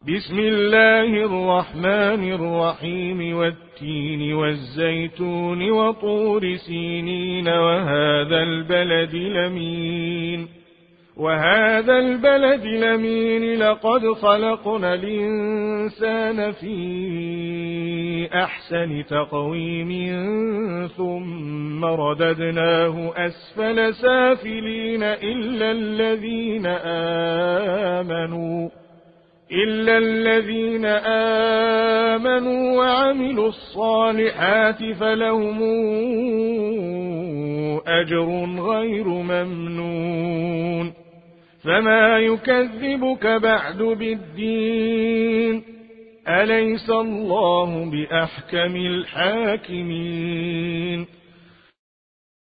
بسم الله الرحمن الرحيم والتين والزيتون وطور سينين وهذا البلد الأمين لقد خلقنا الإنسان في أحسن تقويم ثم رددناه أسفل سافلين إلا الذين آمنوا وعملوا الصالحات فلهم أجر غير ممنون فما يكذبك بعد بالدين أليس الله بأحكم الحاكمين